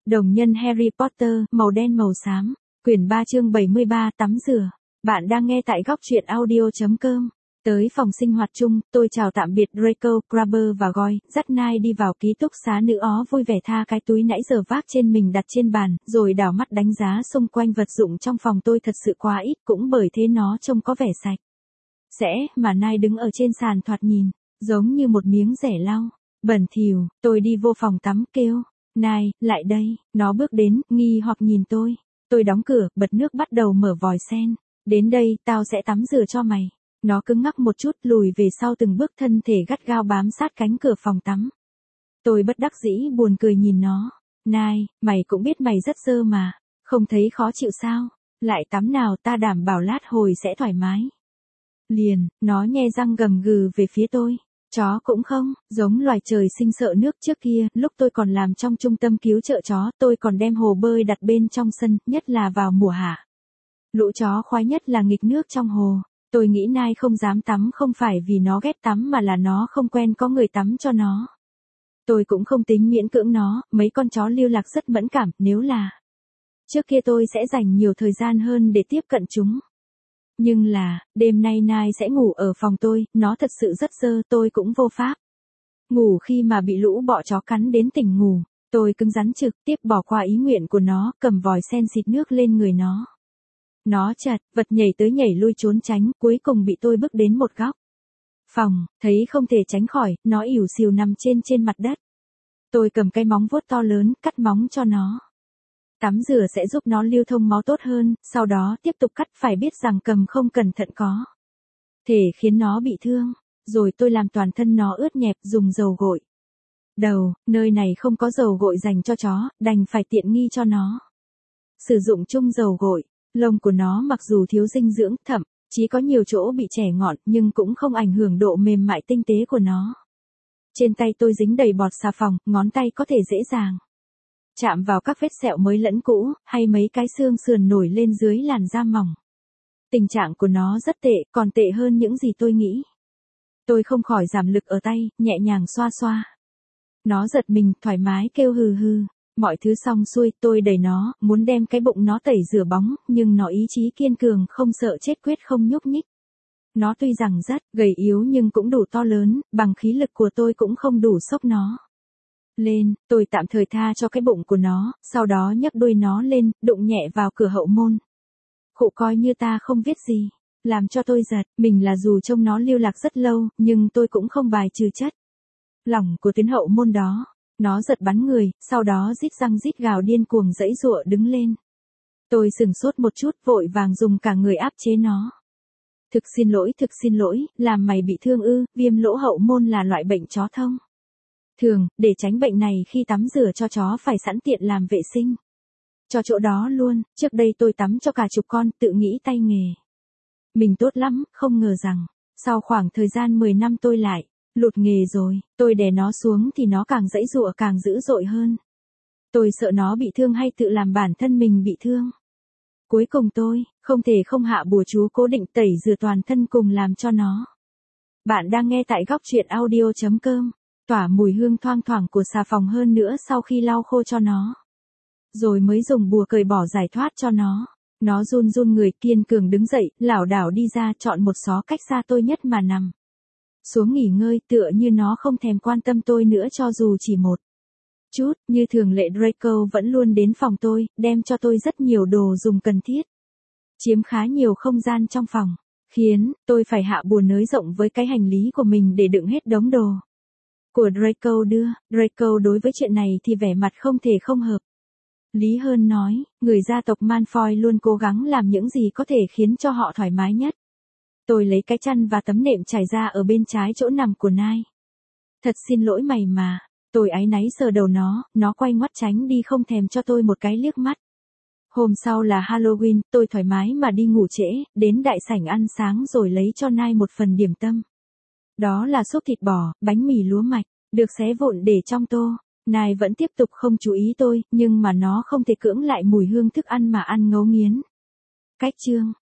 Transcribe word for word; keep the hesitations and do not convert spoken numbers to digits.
Đồng nhân Harry Potter, màu đen màu xám, quyển ba chương bảy mươi ba, tắm rửa. Bạn đang nghe tại góc truyện audio.com. Tới phòng sinh hoạt chung, tôi chào tạm biệt Draco, Crabber và Goyle, dắt Nai đi vào ký túc xá nữ ó vui vẻ tha cái túi nãy giờ vác trên mình đặt trên bàn, rồi đảo mắt đánh giá xung quanh vật dụng trong phòng tôi thật sự quá ít, cũng bởi thế nó trông có vẻ sạch sẽ, mà Nai đứng ở trên sàn thoạt nhìn giống như một miếng rẻ lau, bẩn thỉu. Tôi đi vô phòng tắm kêu, Nai, lại đây. Nó bước đến, nghi hoặc nhìn tôi. Tôi đóng cửa, bật nước bắt đầu mở vòi sen. Đến đây, tao sẽ tắm rửa cho mày. Nó cứng ngắc một chút, lùi về sau từng bước, thân thể gắt gao bám sát cánh cửa phòng tắm. Tôi bất đắc dĩ buồn cười nhìn nó. Nai, mày cũng biết mày rất dơ mà. Không thấy khó chịu sao? Lại tắm nào, ta đảm bảo lát hồi sẽ thoải mái. Liền, nó nhe răng gầm gừ về phía tôi. Chó cũng không, giống loài trời sinh sợ nước. Trước kia, lúc tôi còn làm trong trung tâm cứu trợ chó, tôi còn đem hồ bơi đặt bên trong sân, nhất là vào mùa hạ. Lũ chó khoái nhất là nghịch nước trong hồ. Tôi nghĩ Nai không dám tắm không phải vì nó ghét tắm mà là nó không quen có người tắm cho nó. Tôi cũng không tính miễn cưỡng nó, mấy con chó lưu lạc rất mẫn cảm, nếu là trước kia tôi sẽ dành nhiều thời gian hơn để tiếp cận chúng. Nhưng là, đêm nay Nai sẽ ngủ ở phòng tôi, nó thật sự rất dơ, tôi cũng vô pháp ngủ khi mà bị lũ bọ chó cắn đến tỉnh ngủ. Tôi cứng rắn trực tiếp bỏ qua ý nguyện của nó, cầm vòi sen xịt nước lên người nó. Nó chật vật nhảy tới nhảy lui trốn tránh, cuối cùng bị tôi bước đến một góc phòng, thấy không thể tránh khỏi, nó ỉu xìu nằm trên trên mặt đất. Tôi cầm cái móng vuốt to lớn, cắt móng cho nó. Tắm rửa sẽ giúp nó lưu thông máu tốt hơn, sau đó tiếp tục cắt, phải biết rằng cầm không cẩn thận có thể khiến nó bị thương. Rồi tôi làm toàn thân nó ướt nhẹp, dùng dầu gội đầu, nơi này không có dầu gội dành cho chó, đành phải tiện nghi cho nó sử dụng chung dầu gội. Lông của nó mặc dù thiếu dinh dưỡng, thậm chí có nhiều chỗ bị chẻ ngọn, nhưng cũng không ảnh hưởng độ mềm mại tinh tế của nó. Trên tay tôi dính đầy bọt xà phòng, ngón tay có thể dễ dàng chạm vào các vết sẹo mới lẫn cũ, hay mấy cái xương sườn nổi lên dưới làn da mỏng. Tình trạng của nó rất tệ, còn tệ hơn những gì tôi nghĩ. Tôi không khỏi giảm lực ở tay, nhẹ nhàng xoa xoa. Nó giật mình, thoải mái kêu hừ hừ. Mọi thứ xong xuôi, tôi đẩy nó, muốn đem cái bụng nó tẩy rửa bóng, nhưng nó ý chí kiên cường, không sợ chết, quyết không nhúc nhích. Nó tuy rằng rất gầy yếu nhưng cũng đủ to lớn, bằng khí lực của tôi cũng không đủ xốc nó lên. Tôi tạm thời tha cho cái bụng của nó, sau đó nhấc đuôi nó lên, đụng nhẹ vào cửa hậu môn. Khụ coi như ta không viết gì, làm cho tôi giật mình là dù trông nó lưu lạc rất lâu, nhưng tôi cũng không bài trừ chất lỏng của tuyến hậu môn đó. Nó giật bắn người, sau đó rít răng rít gào điên cuồng giãy giụa đứng lên. Tôi sửng sốt một chút, vội vàng dùng cả người áp chế nó. Thực xin lỗi, thực xin lỗi, làm mày bị thương ư? Viêm lỗ hậu môn là loại bệnh chó thông thường, để tránh bệnh này khi tắm rửa cho chó phải sẵn tiện làm vệ sinh cho chỗ đó luôn. Trước đây tôi tắm cho cả chục con, tự nghĩ tay nghề mình tốt lắm, không ngờ rằng sau khoảng thời gian mười năm tôi lại lụt nghề rồi. Tôi đè nó xuống thì nó càng giãy giụa càng dữ dội hơn. Tôi sợ nó bị thương hay tự làm bản thân mình bị thương. Cuối cùng tôi không thể không hạ bùa chú cố định tẩy rửa toàn thân cùng làm cho nó. Bạn đang nghe tại góc truyện audio.com. Tỏa mùi hương thoang thoảng của xà phòng hơn nữa sau khi lau khô cho nó. Rồi mới dùng bùa cởi bỏ giải thoát cho nó. Nó run run người, kiên cường đứng dậy, lảo đảo đi ra, chọn một xó cách xa tôi nhất mà nằm xuống nghỉ ngơi, tựa như nó không thèm quan tâm tôi nữa cho dù chỉ một chút. Như thường lệ, Draco vẫn luôn đến phòng tôi, đem cho tôi rất nhiều đồ dùng cần thiết, chiếm khá nhiều không gian trong phòng, khiến tôi phải hạ bùa nới rộng với cái hành lý của mình để đựng hết đống đồ của Draco đưa. Draco đối với chuyện này thì vẻ mặt không thể không hợp lý hơn, nói, người gia tộc Malfoy luôn cố gắng làm những gì có thể khiến cho họ thoải mái nhất. Tôi lấy cái chăn và tấm nệm trải ra ở bên trái chỗ nằm của Nai. Thật xin lỗi mày mà. Tôi áy náy sờ đầu nó, nó quay ngoắt tránh đi, không thèm cho tôi một cái liếc mắt. Hôm sau là Halloween, tôi thoải mái mà đi ngủ trễ, đến đại sảnh ăn sáng rồi lấy cho Nai một phần điểm tâm. Đó là súp thịt bò, bánh mì lúa mạch, được xé vụn để trong tô. Nai vẫn tiếp tục không chú ý tôi, nhưng mà nó không thể cưỡng lại mùi hương thức ăn mà ăn ngấu nghiến. Cách chương